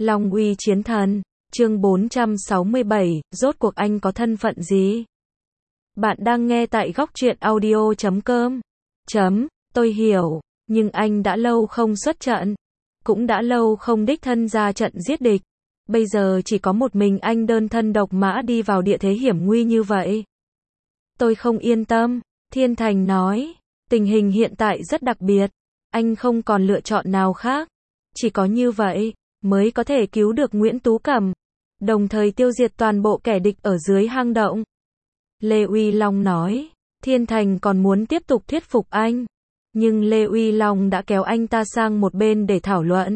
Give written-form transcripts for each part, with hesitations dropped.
Long uy chiến thần, chương 467, rốt cuộc anh có thân phận gì? Bạn đang nghe tại góc truyện audio.com. Tôi hiểu, nhưng anh đã lâu không xuất trận, cũng đã lâu không đích thân ra trận giết địch. Bây giờ chỉ có một mình anh đơn thân độc mã đi vào địa thế hiểm nguy như vậy. Tôi không yên tâm, Thiên Thành nói, tình hình hiện tại rất đặc biệt, anh không còn lựa chọn nào khác. Chỉ có như vậy, mới có thể cứu được Nguyễn Tú Cẩm, đồng thời tiêu diệt toàn bộ kẻ địch ở dưới hang động. Lê Uy Long nói, Thiên Thành còn muốn tiếp tục thuyết phục anh, nhưng Lê Uy Long đã kéo anh ta sang một bên để thảo luận.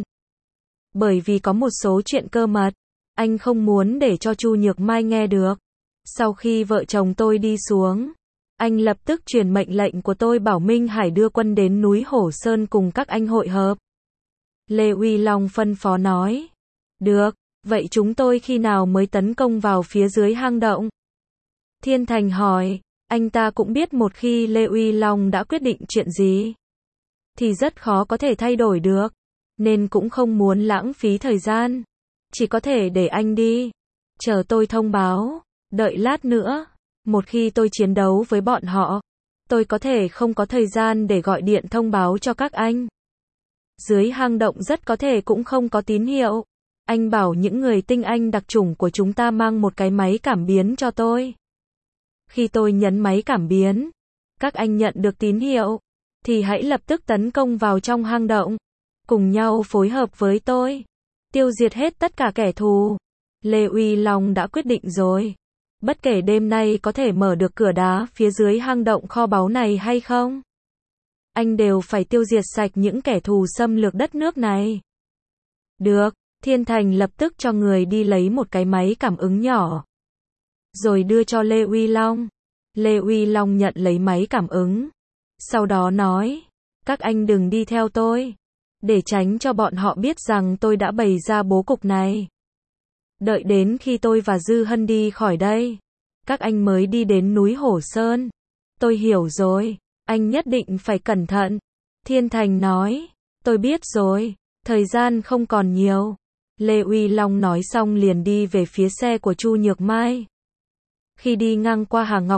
Bởi vì có một số chuyện cơ mật, anh không muốn để cho Chu Nhược Mai nghe được. Sau khi vợ chồng tôi đi xuống, anh lập tức truyền mệnh lệnh của tôi bảo Minh Hải đưa quân đến núi Hổ Sơn cùng các anh hội hợp. Lê Uy Long phân phó nói, được, vậy chúng tôi khi nào mới tấn công vào phía dưới hang động? Thiên Thành hỏi, anh ta cũng biết một khi Lê Uy Long đã quyết định chuyện gì, thì rất khó có thể thay đổi được, nên cũng không muốn lãng phí thời gian, chỉ có thể để anh đi, chờ tôi thông báo, đợi lát nữa, một khi tôi chiến đấu với bọn họ, tôi có thể không có thời gian để gọi điện thông báo cho các anh. Dưới hang động rất có thể cũng không có tín hiệu, anh bảo những người tinh anh đặc chủng của chúng ta mang một cái máy cảm biến cho tôi. Khi tôi nhấn máy cảm biến, các anh nhận được tín hiệu, thì hãy lập tức tấn công vào trong hang động, cùng nhau phối hợp với tôi, tiêu diệt hết tất cả kẻ thù. Lê Uy Long đã quyết định rồi, bất kể đêm nay có thể mở được cửa đá phía dưới hang động kho báu này hay không, anh đều phải tiêu diệt sạch những kẻ thù xâm lược đất nước này. Được, Thiên Thành lập tức cho người đi lấy một cái máy cảm ứng nhỏ, rồi đưa cho Lê Uy Long. Lê Uy Long nhận lấy máy cảm ứng, sau đó nói, các anh đừng đi theo tôi, để tránh cho bọn họ biết rằng tôi đã bày ra bố cục này. Đợi đến khi tôi và Dư Hân đi khỏi đây, các anh mới đi đến núi Hổ Sơn. Tôi hiểu rồi, anh nhất định phải cẩn thận. Thiên Thành nói, tôi biết rồi, thời gian không còn nhiều. Lê Uy Long nói xong liền đi về phía xe của Chu Nhược Mai. Khi đi ngang qua Hàng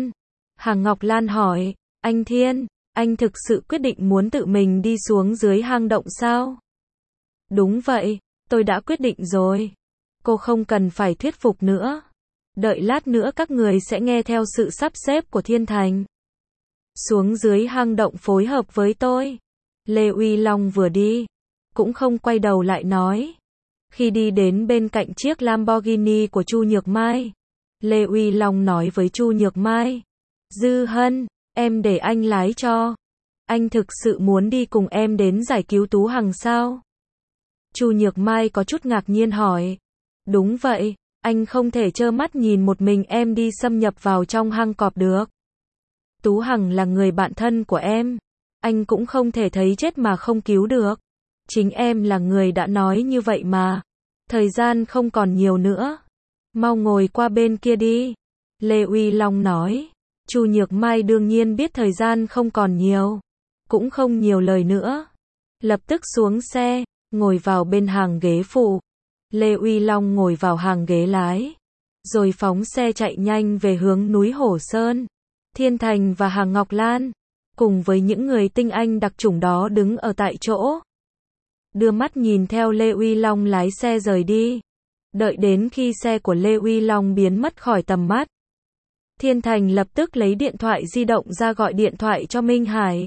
Ngọc Lan hỏi, anh Thiên, anh thực sự quyết định muốn tự mình đi xuống dưới hang động sao? Đúng vậy, tôi đã quyết định rồi. Cô không cần phải thuyết phục nữa. Đợi lát nữa các người sẽ nghe theo sự sắp xếp của Thiên Thành. Xuống dưới hang động phối hợp với tôi. Lê Uy Long vừa đi, cũng không quay đầu lại nói. Khi đi đến bên cạnh chiếc Lamborghini của Chu Nhược Mai, Lê Uy Long nói với Chu Nhược Mai, Dư Hân, em để anh lái cho. Anh thực sự muốn đi cùng em đến giải cứu Tú Hằng sao? Chu Nhược Mai có chút ngạc nhiên hỏi, đúng vậy, anh không thể trơ mắt nhìn một mình em đi xâm nhập vào trong hang cọp được. Tú Hằng là người bạn thân của em, anh cũng không thể thấy chết mà không cứu được. Chính em là người đã nói như vậy mà. Thời gian không còn nhiều nữa, mau ngồi qua bên kia đi. Lê Uy Long nói. Chu Nhược Mai đương nhiên biết thời gian không còn nhiều, cũng không nhiều lời nữa, lập tức xuống xe, ngồi vào bên hàng ghế phụ. Lê Uy Long ngồi vào hàng ghế lái, rồi phóng xe chạy nhanh về hướng núi Hổ Sơn. Thiên Thành và Hàng Ngọc Lan, cùng với những người tinh anh đặc chủng đó đứng ở tại chỗ, đưa mắt nhìn theo Lê Uy Long lái xe rời đi. Đợi đến khi xe của Lê Uy Long biến mất khỏi tầm mắt, Thiên Thành lập tức lấy điện thoại di động ra gọi điện thoại cho Minh Hải.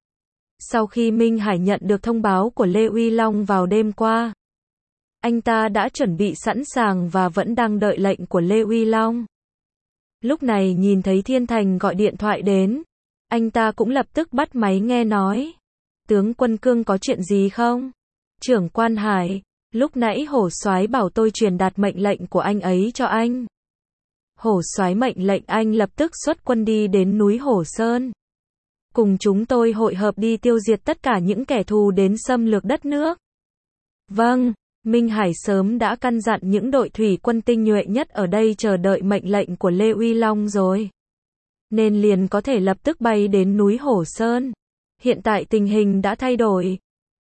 Sau khi Minh Hải nhận được thông báo của Lê Uy Long vào đêm qua, anh ta đã chuẩn bị sẵn sàng và vẫn đang đợi lệnh của Lê Uy Long. Lúc này nhìn thấy Thiên Thành gọi điện thoại đến, anh ta cũng lập tức bắt máy nghe nói. Tướng quân Cương có chuyện gì không? Trưởng quan Hải, lúc nãy Hổ Soái bảo tôi truyền đạt mệnh lệnh của anh ấy cho anh. Hổ Soái mệnh lệnh anh lập tức xuất quân đi đến núi Hổ Sơn, cùng chúng tôi hội hợp đi tiêu diệt tất cả những kẻ thù đến xâm lược đất nước. Vâng, Minh Hải sớm đã căn dặn những đội thủy quân tinh nhuệ nhất ở đây chờ đợi mệnh lệnh của Lê Uy Long rồi, nên liền có thể lập tức bay đến núi Hổ Sơn. Hiện tại tình hình đã thay đổi,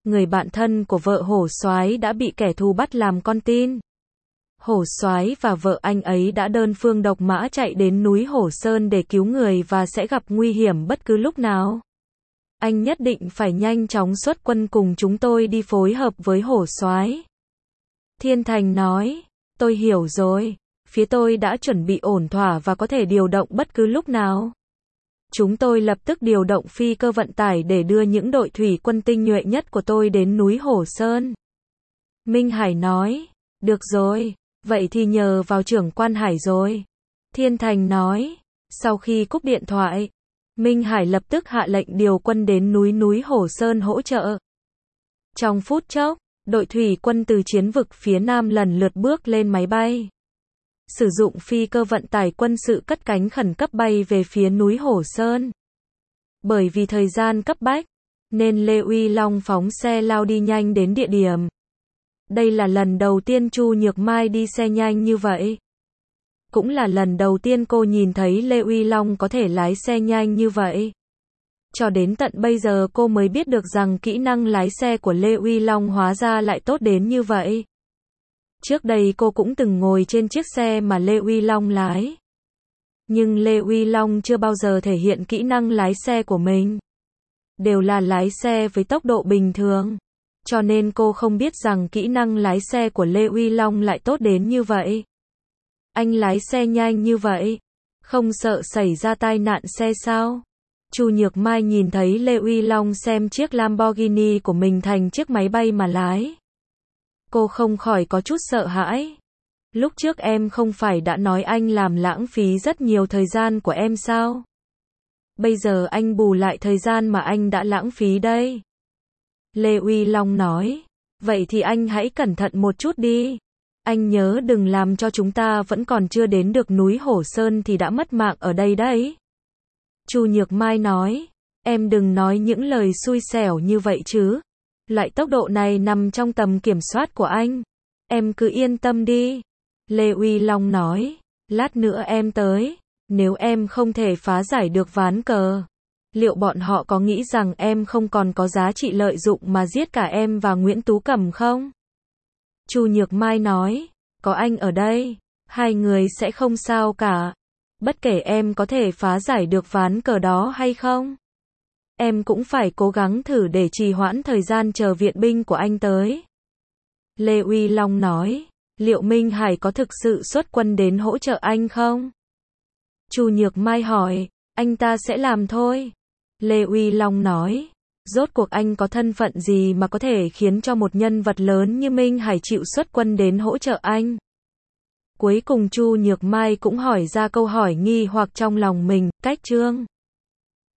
người bạn thân của vợ Hổ Soái đã bị kẻ thù bắt làm con tin. Hổ Soái và vợ anh ấy đã đơn phương độc mã chạy đến núi Hổ Sơn để cứu người và sẽ gặp nguy hiểm bất cứ lúc nào. Anh nhất định phải nhanh chóng xuất quân cùng chúng tôi đi phối hợp với Hổ Soái. Thiên Thành nói, tôi hiểu rồi, phía tôi đã chuẩn bị ổn thỏa và có thể điều động bất cứ lúc nào. Chúng tôi lập tức điều động phi cơ vận tải để đưa những đội thủy quân tinh nhuệ nhất của tôi đến núi Hổ Sơn. Minh Hải nói, được rồi, vậy thì nhờ vào trưởng quan Hải rồi. Thiên Thành nói, sau khi cúp điện thoại, Minh Hải lập tức hạ lệnh điều quân đến núi Hổ Sơn hỗ trợ. Trong phút chốc, đội thủy quân từ chiến vực phía Nam lần lượt bước lên máy bay. Sử dụng phi cơ vận tải quân sự cất cánh khẩn cấp bay về phía núi Hổ Sơn. Bởi vì thời gian cấp bách, nên Lê Uy Long phóng xe lao đi nhanh đến địa điểm. Đây là lần đầu tiên Chu Nhược Mai đi xe nhanh như vậy. Cũng là lần đầu tiên cô nhìn thấy Lê Uy Long có thể lái xe nhanh như vậy. Cho đến tận bây giờ cô mới biết được rằng kỹ năng lái xe của Lê Uy Long hóa ra lại tốt đến như vậy. Trước đây cô cũng từng ngồi trên chiếc xe mà Lê Uy Long lái. Nhưng Lê Uy Long chưa bao giờ thể hiện kỹ năng lái xe của mình. Đều là lái xe với tốc độ bình thường. Cho nên cô không biết rằng kỹ năng lái xe của Lê Uy Long lại tốt đến như vậy. Anh lái xe nhanh như vậy, không sợ xảy ra tai nạn xe sao? Chu Nhược Mai nhìn thấy Lê Uy Long xem chiếc Lamborghini của mình thành chiếc máy bay mà lái. Cô không khỏi có chút sợ hãi. Lúc trước em không phải đã nói anh làm lãng phí rất nhiều thời gian của em sao? Bây giờ anh bù lại thời gian mà anh đã lãng phí đây. Lê Uy Long nói, vậy thì anh hãy cẩn thận một chút đi. Anh nhớ đừng làm cho chúng ta vẫn còn chưa đến được núi Hổ Sơn thì đã mất mạng ở đây đấy. Chu Nhược Mai nói, em đừng nói những lời xui xẻo như vậy chứ. Loại tốc độ này nằm trong tầm kiểm soát của anh. Em cứ yên tâm đi. Lê Uy Long nói, lát nữa em tới. Nếu em không thể phá giải được ván cờ, liệu bọn họ có nghĩ rằng em không còn có giá trị lợi dụng mà giết cả em và Nguyễn Tú Cẩm không? Chu Nhược Mai nói, có anh ở đây, hai người sẽ không sao cả. Bất kể em có thể phá giải được ván cờ đó hay không, em cũng phải cố gắng thử để trì hoãn thời gian chờ viện binh của anh tới. Lê Uy Long nói, liệu Minh Hải có thực sự xuất quân đến hỗ trợ anh không? Chu Nhược Mai hỏi, anh ta sẽ làm thôi. Lê Uy Long nói, rốt cuộc anh có thân phận gì mà có thể khiến cho một nhân vật lớn như Minh Hải chịu xuất quân đến hỗ trợ anh? Cuối cùng Chu Nhược Mai cũng hỏi ra câu hỏi nghi hoặc trong lòng mình, cách Trương